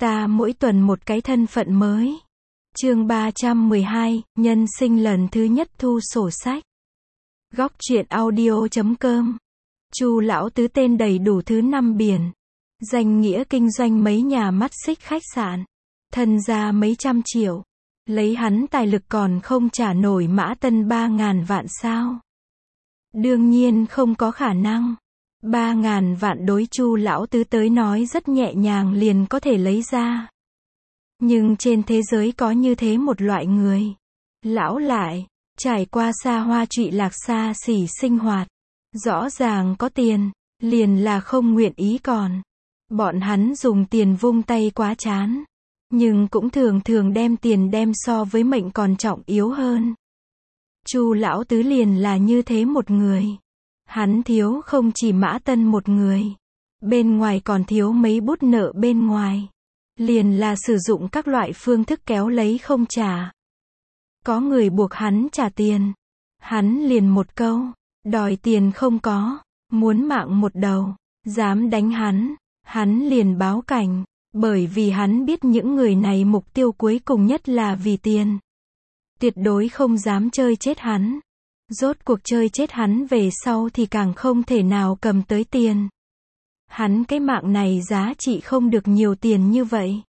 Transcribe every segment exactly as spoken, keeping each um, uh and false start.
Ta mỗi tuần một cái thân phận mới. Chương ba trăm mười hai, nhân sinh lần thứ nhất thu sổ sách. Góc truyện audio chấm com. Chu lão tứ tên đầy đủ thứ năm biển. Danh nghĩa kinh doanh mấy nhà mắt xích khách sạn. Thân gia mấy trăm triệu. Lấy hắn tài lực còn không trả nổi Mã Tân ba ngàn vạn sao? Đương nhiên không có khả năng. Ba ngàn vạn đối Chu lão tứ tới nói rất nhẹ nhàng liền có thể lấy ra. Nhưng trên thế giới có như thế một loại người. Lão lại, trải qua xa hoa trụy lạc xa xỉ sinh hoạt. Rõ ràng có tiền, liền là không nguyện ý còn. Bọn hắn dùng tiền vung tay quá chán. Nhưng cũng thường thường đem tiền đem so với mệnh còn trọng yếu hơn. Chu lão tứ liền là như thế một người. Hắn thiếu không chỉ Mã Tân một người. Bên ngoài còn thiếu mấy bút nợ bên ngoài. Liền là sử dụng các loại phương thức kéo lấy không trả. Có người buộc hắn trả tiền. Hắn liền một câu. Đòi tiền không có. Muốn mạng một đầu. Dám đánh hắn. Hắn liền báo cảnh. Bởi vì hắn biết những người này mục tiêu cuối cùng nhất là vì tiền. Tuyệt đối không dám chơi chết hắn. Rốt cuộc chơi chết hắn về sau thì càng không thể nào cầm tới tiền. Hắn cái mạng này giá trị không được nhiều tiền như vậy.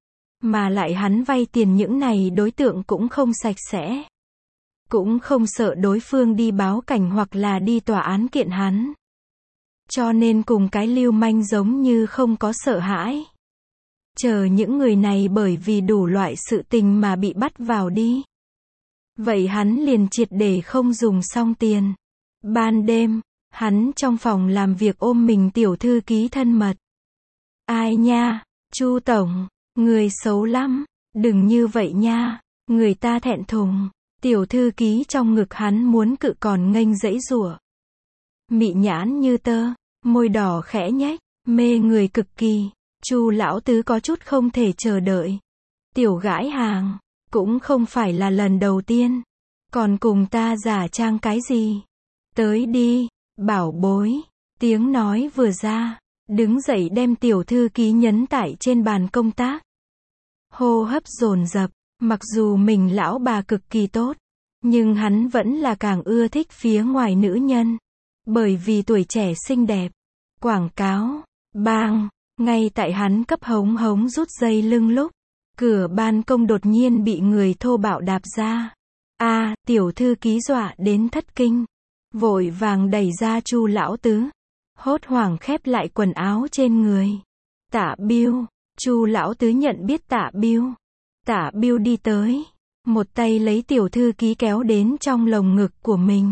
Mà lại hắn vay tiền những này đối tượng cũng không sạch sẽ. Cũng không sợ đối phương đi báo cảnh hoặc là đi tòa án kiện hắn. Cho nên cùng cái lưu manh giống như không có sợ hãi. Chờ những người này bởi vì đủ loại sự tình mà bị bắt vào đi. Vậy hắn liền triệt để không dùng xong tiền. Ban đêm, hắn trong phòng làm việc ôm mình tiểu thư ký thân mật. Ai nha, Chu tổng, người xấu lắm, đừng như vậy nha, người ta thẹn thùng. Tiểu thư ký trong ngực hắn muốn cự còn nghênh giãy giụa. Mị nhãn như tơ, môi đỏ khẽ nhếch, mê người cực kỳ. Chu lão tứ có chút không thể chờ đợi. Tiểu gãi hàng, cũng không phải là lần đầu tiên. Còn cùng ta giả trang cái gì? Tới đi, bảo bối. Tiếng nói vừa ra, đứng dậy đem tiểu thư ký nhấn tại trên bàn công tác. Hô hấp dồn dập, mặc dù mình lão bà cực kỳ tốt, nhưng hắn vẫn là càng ưa thích phía ngoài nữ nhân. Bởi vì tuổi trẻ xinh đẹp. Quảng cáo, bang. Ngay tại hắn cấp hống hống rút dây lưng lúc, cửa ban công đột nhiên bị người thô bạo đạp ra. A, tiểu thư ký dọa đến thất kinh, vội vàng đẩy ra Chu lão tứ, hốt hoảng khép lại quần áo trên người. Tạ Biêu, Chu lão tứ nhận biết Tạ Biêu. Tạ Biêu đi tới, một tay lấy tiểu thư ký kéo đến trong lồng ngực của mình.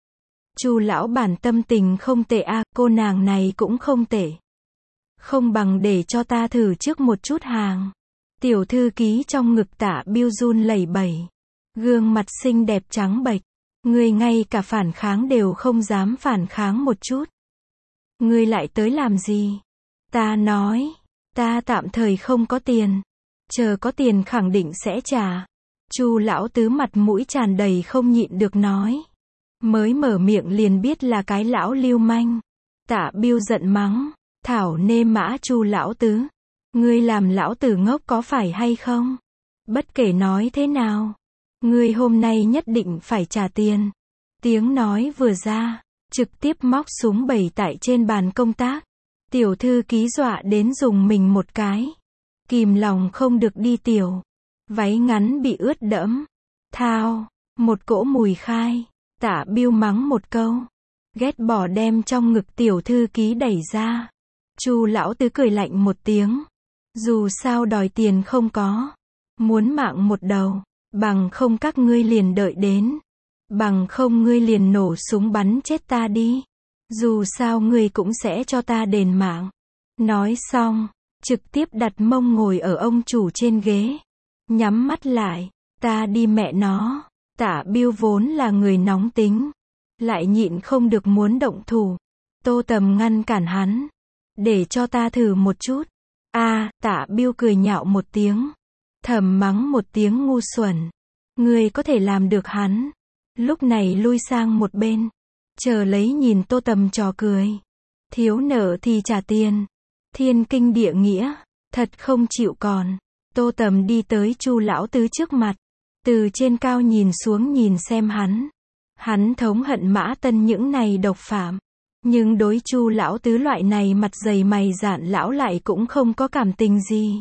Chu lão bản tâm tình không tệ a, à, cô nàng này cũng không tệ. Không bằng để cho ta thử trước một chút hàng. Tiểu thư ký trong ngực Tạ Biêu run lẩy bẩy. Gương mặt xinh đẹp trắng bệch. Ngươi ngay cả phản kháng đều không dám phản kháng một chút. Ngươi lại tới làm gì? Ta nói, ta tạm thời không có tiền. Chờ có tiền khẳng định sẽ trả. Chu lão tứ mặt mũi tràn đầy không nhịn được nói. Mới mở miệng liền biết là cái lão lưu manh. Tạ Biêu giận mắng. Thảo nê mã Chu lão tứ. Ngươi làm lão tử ngốc có phải hay không? Bất kể nói thế nào. Ngươi hôm nay nhất định phải trả tiền. Tiếng nói vừa ra. Trực tiếp móc súng bẩy tại trên bàn công tác. Tiểu thư ký dọa đến dùng mình một cái. Kìm lòng không được đi tiểu. Váy ngắn bị ướt đẫm. Thao. Một cỗ mùi khai. Tạ Biêu mắng một câu. Ghét bỏ đem trong ngực tiểu thư ký đẩy ra. Chu lão tứ cười lạnh một tiếng. Dù sao đòi tiền không có. Muốn mạng một đầu. Bằng không các ngươi liền đợi đến. Bằng không ngươi liền nổ súng bắn chết ta đi. Dù sao ngươi cũng sẽ cho ta đền mạng. Nói xong. Trực tiếp đặt mông ngồi ở ông chủ trên ghế. Nhắm mắt lại. Ta đi mẹ nó. Tạ Biêu vốn là người nóng tính. Lại nhịn không được muốn động thủ. Tô Tầm ngăn cản hắn. Để cho ta thử một chút. A, à, Tạ Biêu cười nhạo một tiếng. Thầm mắng một tiếng ngu xuẩn. Ngươi có thể làm được hắn. Lúc này lui sang một bên. Chờ lấy nhìn Tô Tầm trò cười. Thiếu nợ thì trả tiền. Thiên kinh địa nghĩa. Thật không chịu còn. Tô Tầm đi tới Chu Lão Tứ trước mặt. Từ trên cao nhìn xuống nhìn xem hắn. Hắn thống hận Mã Tân những này độc phạm. Nhưng đối Chu Lão Tứ loại này mặt dày mày dạn lão lại cũng không có cảm tình gì.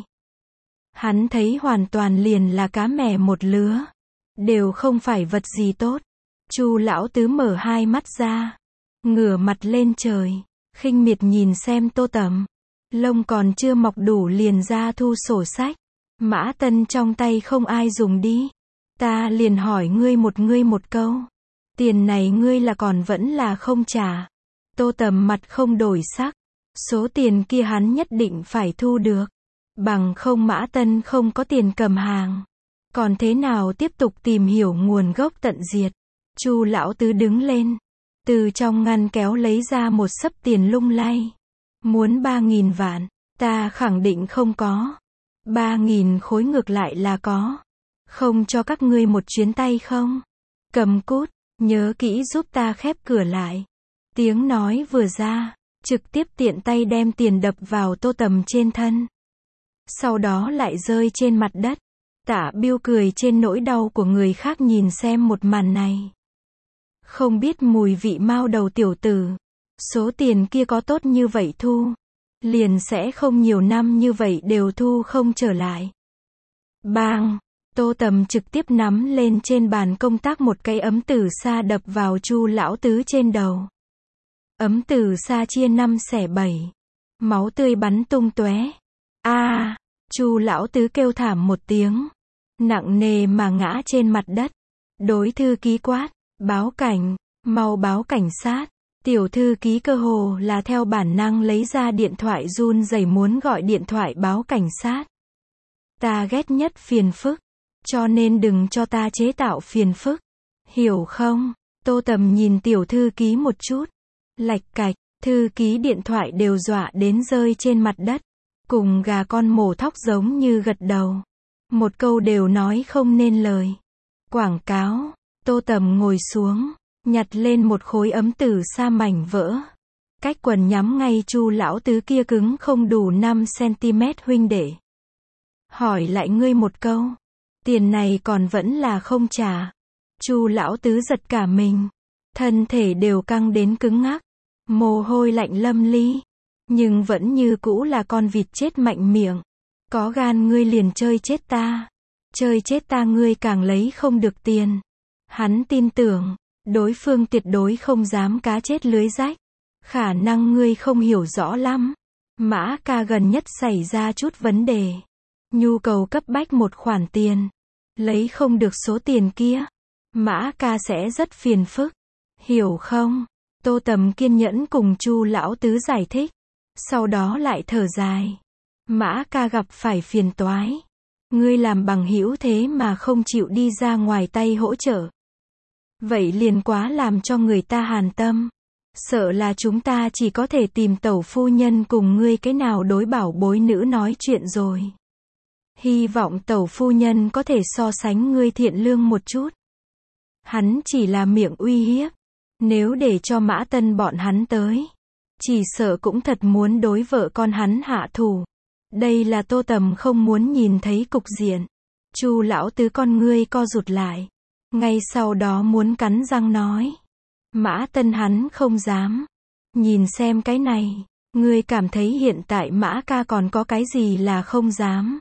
Hắn thấy hoàn toàn liền là cá mè một lứa. Đều không phải vật gì tốt. Chu Lão Tứ mở hai mắt ra. Ngửa mặt lên trời. Khinh miệt nhìn xem Tô Tầm. Lông còn chưa mọc đủ liền ra thu sổ sách. Mã Tân trong tay không ai dùng đi. Ta liền hỏi ngươi một ngươi một câu. Tiền này ngươi là còn vẫn là không trả. Tô Tầm mặt không đổi sắc. Số tiền kia hắn nhất định phải thu được. Bằng không Mã Tân không có tiền cầm hàng. Còn thế nào tiếp tục tìm hiểu nguồn gốc tận diệt. Chu Lão Tứ đứng lên. Từ trong ngăn kéo lấy ra một xấp tiền lung lay. Muốn ba nghìn vạn. Ta khẳng định không có. Ba nghìn khối ngược lại là có. Không cho các ngươi một chuyến tay không? Cầm cút. Nhớ kỹ giúp ta khép cửa lại. Tiếng nói vừa ra. Trực tiếp tiện tay đem tiền đập vào Tô Tầm trên thân. Sau đó lại rơi trên mặt đất. Tạ Biêu cười trên nỗi đau của người khác nhìn xem một màn này. Không biết mùi vị mao đầu tiểu tử. Số tiền kia có tốt như vậy thu. Liền sẽ không nhiều năm như vậy đều thu không trở lại. Bang! Tô Tầm trực tiếp nắm lên trên bàn công tác một cái ấm tử sa đập vào Chu Lão Tứ trên đầu. Ấm tử sa chia năm xẻ bảy. Máu tươi bắn tung tóe. A! À, Chu Lão Tứ kêu thảm một tiếng. Nặng nề mà ngã trên mặt đất. Đối thư ký quát. Báo cảnh. Mau báo cảnh sát. Tiểu thư ký cơ hồ là theo bản năng lấy ra điện thoại run rẩy muốn gọi điện thoại báo cảnh sát. Ta ghét nhất phiền phức. Cho nên đừng cho ta chế tạo phiền phức. Hiểu không? Tô Tầm nhìn tiểu thư ký một chút. Lạch cạch, thư ký điện thoại đều dọa đến rơi trên mặt đất. Cùng gà con mổ thóc giống như gật đầu. Một câu đều nói không nên lời. Quảng cáo. Tô Tầm ngồi xuống. Nhặt lên một khối ấm tử sa mảnh vỡ. Cách quần nhắm ngay Chu Lão Tứ kia cứng không đủ năm xăng-ti-mét huynh đệ. Hỏi lại ngươi một câu. Tiền này còn vẫn là không trả. Chu Lão Tứ giật cả mình. Thân thể đều căng đến cứng ngắc. Mồ hôi lạnh lâm ly. Nhưng vẫn như cũ là con vịt chết mạnh miệng. Có gan ngươi liền chơi chết ta. Chơi chết ta ngươi càng lấy không được tiền. Hắn tin tưởng. Đối phương tuyệt đối không dám cá chết lưới rách. Khả năng ngươi không hiểu rõ lắm. Mã ca gần nhất xảy ra chút vấn đề. Nhu cầu cấp bách một khoản tiền. Lấy không được số tiền kia. Mã ca sẽ rất phiền phức. Hiểu không? Tô Tầm kiên nhẫn cùng Chu Lão Tứ giải thích. Sau đó lại thở dài. Mã ca gặp phải phiền toái. Ngươi làm bằng hữu thế mà không chịu đi ra ngoài tay hỗ trợ. Vậy liền quá làm cho người ta hàn tâm. Sợ là chúng ta chỉ có thể tìm tẩu phu nhân cùng ngươi cái nào đối bảo bối nữ nói chuyện rồi. Hy vọng tẩu phu nhân có thể so sánh ngươi thiện lương một chút. Hắn chỉ là miệng uy hiếp. Nếu để cho Mã Tân bọn hắn tới. Chỉ sợ cũng thật muốn đối vợ con hắn hạ thủ. Đây là Tô Tầm không muốn nhìn thấy cục diện. Chu Lão Tứ con ngươi co rụt lại. Ngay sau đó muốn cắn răng nói. Mã Tân hắn không dám. Nhìn xem cái này. Ngươi cảm thấy hiện tại Mã ca còn có cái gì là không dám.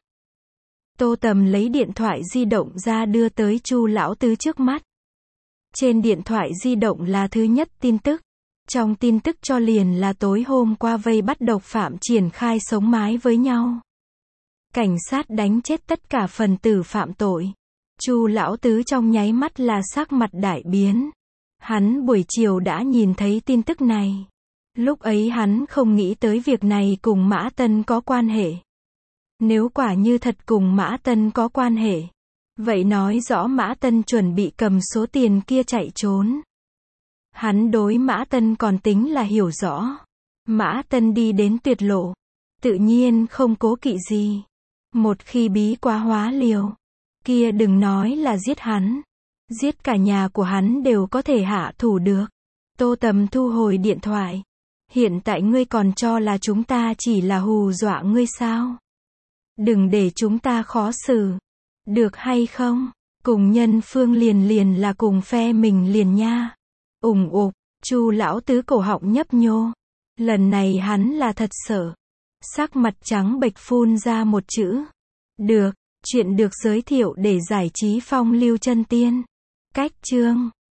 Tô Tầm lấy điện thoại di động ra đưa tới Chu Lão Tứ trước mắt. Trên điện thoại di động là thứ nhất tin tức. Trong tin tức cho liền là tối hôm qua vây bắt độc phạm triển khai sống mái với nhau. Cảnh sát đánh chết tất cả phần tử phạm tội. Chu Lão Tứ trong nháy mắt là sắc mặt đại biến. Hắn buổi chiều đã nhìn thấy tin tức này. Lúc ấy hắn không nghĩ tới việc này cùng Mã Tân có quan hệ. Nếu quả như thật cùng Mã Tân có quan hệ, vậy nói rõ Mã Tân chuẩn bị cầm số tiền kia chạy trốn. Hắn đối Mã Tân còn tính là hiểu rõ. Mã Tân đi đến tuyệt lộ. Tự nhiên không cố kỵ gì. Một khi bí quá hóa liều. Kia đừng nói là giết hắn. Giết cả nhà của hắn đều có thể hạ thủ được. Tô Tầm thu hồi điện thoại. Hiện tại ngươi còn cho là chúng ta chỉ là hù dọa ngươi sao? Đừng để chúng ta khó xử. Được hay không? Cùng nhân phương liền liền là cùng phe mình liền nha. Ủng ục, Chu lão tứ cổ họng nhấp nhô. Lần này hắn là thật sợ. Sắc mặt trắng bệch phun ra một chữ. Được, chuyện được giới thiệu để giải trí phong lưu chân tiên. Cách chương